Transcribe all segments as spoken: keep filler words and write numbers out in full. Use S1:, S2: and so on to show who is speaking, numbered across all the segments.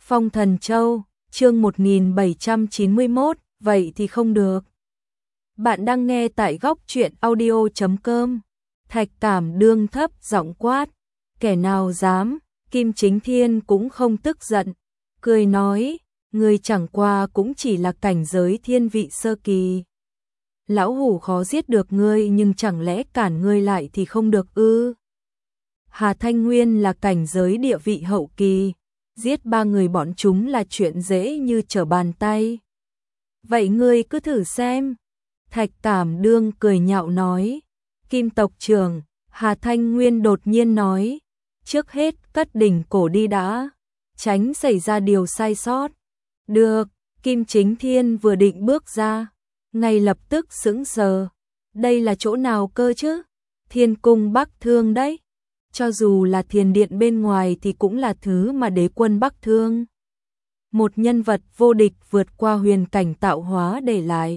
S1: Phong Thần Châu, chương một nghìn bảy trăm chín mươi mốt, vậy thì không được. Bạn đang nghe tại góc truyện audio chấm com. Thạch Cảm Đương thấp giọng quát, kẻ nào dám, Kim Chính Thiên cũng không tức giận, cười nói, ngươi chẳng qua cũng chỉ là cảnh giới thiên vị sơ kỳ. Lão hủ khó giết được ngươi nhưng chẳng lẽ cản ngươi lại thì không được ư? Hà Thanh Nguyên là cảnh giới địa vị hậu kỳ, giết ba người bọn chúng là chuyện dễ như trở bàn tay. Vậy ngươi cứ thử xem. Thạch Cảm Đương cười nhạo nói. Kim tộc trưởng, Hà Thanh Nguyên đột nhiên nói, trước hết cất đỉnh cổ đi đã, tránh xảy ra điều sai sót. Được, Kim Chính Thiên vừa định bước ra, ngay lập tức sững sờ. Đây là chỗ nào cơ chứ? Thiên cung Bắc Thương đấy. Cho dù là thiền điện bên ngoài thì cũng là thứ mà đế quân Bắc Thương, một nhân vật vô địch vượt qua huyền cảnh tạo hóa để lại.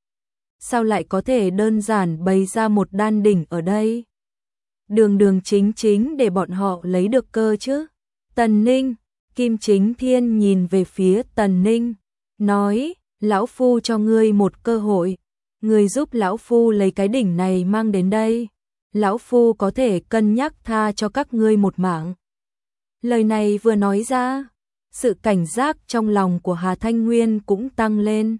S1: Sao lại có thể đơn giản bày ra một đan đỉnh ở đây? Đường đường chính chính để bọn họ lấy được cơ chứ? Tần Ninh, Kim Chính Thiên nhìn về phía Tần Ninh, nói, lão phu cho ngươi một cơ hội, ngươi giúp lão phu lấy cái đỉnh này mang đến đây. Lão phu có thể cân nhắc tha cho các ngươi một mạng. Lời này vừa nói ra, sự cảnh giác trong lòng của Hà Thanh Nguyên cũng tăng lên.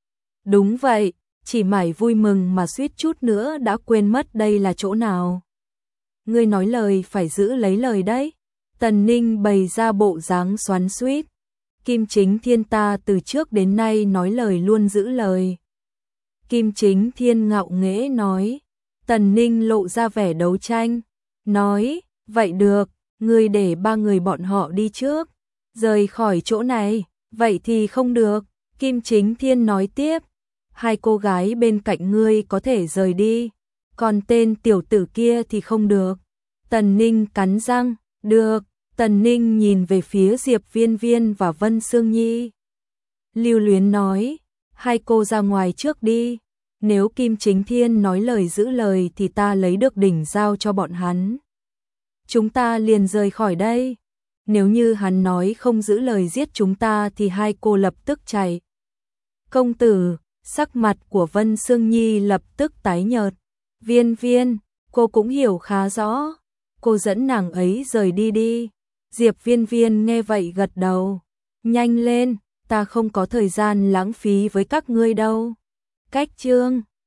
S1: Đúng vậy, chỉ mải vui mừng mà suýt chút nữa đã quên mất đây là chỗ nào. Ngươi nói lời phải giữ lấy lời đấy. Tần Ninh bày ra bộ dáng xoắn xuýt. Kim Chính Thiên ta từ trước đến nay nói lời luôn giữ lời. Kim Chính Thiên ngạo nghễ nói. Tần Ninh lộ ra vẻ đấu tranh, nói, vậy được, ngươi để ba người bọn họ đi trước, rời khỏi chỗ này. Vậy thì không được, Kim Chính Thiên nói tiếp, hai cô gái bên cạnh ngươi có thể rời đi, còn tên tiểu tử kia thì không được. Tần Ninh cắn răng, được. Tần Ninh nhìn về phía Diệp Viên Viên và Vân Sương Nhi. Lưu luyến nói, hai cô ra ngoài trước đi. Nếu Kim Chính Thiên nói lời giữ lời thì ta lấy được đỉnh giao cho bọn hắn. Chúng ta liền rời khỏi đây. Nếu như hắn nói không giữ lời giết chúng ta thì hai cô lập tức chạy. Công tử, sắc mặt của Vân Sương Nhi lập tức tái nhợt. Viên Viên, cô cũng hiểu khá rõ. Cô dẫn nàng ấy rời đi đi. Diệp Viên Viên nghe vậy gật đầu. Nhanh lên, ta không có thời gian lãng phí với các ngươi đâu. Cách chương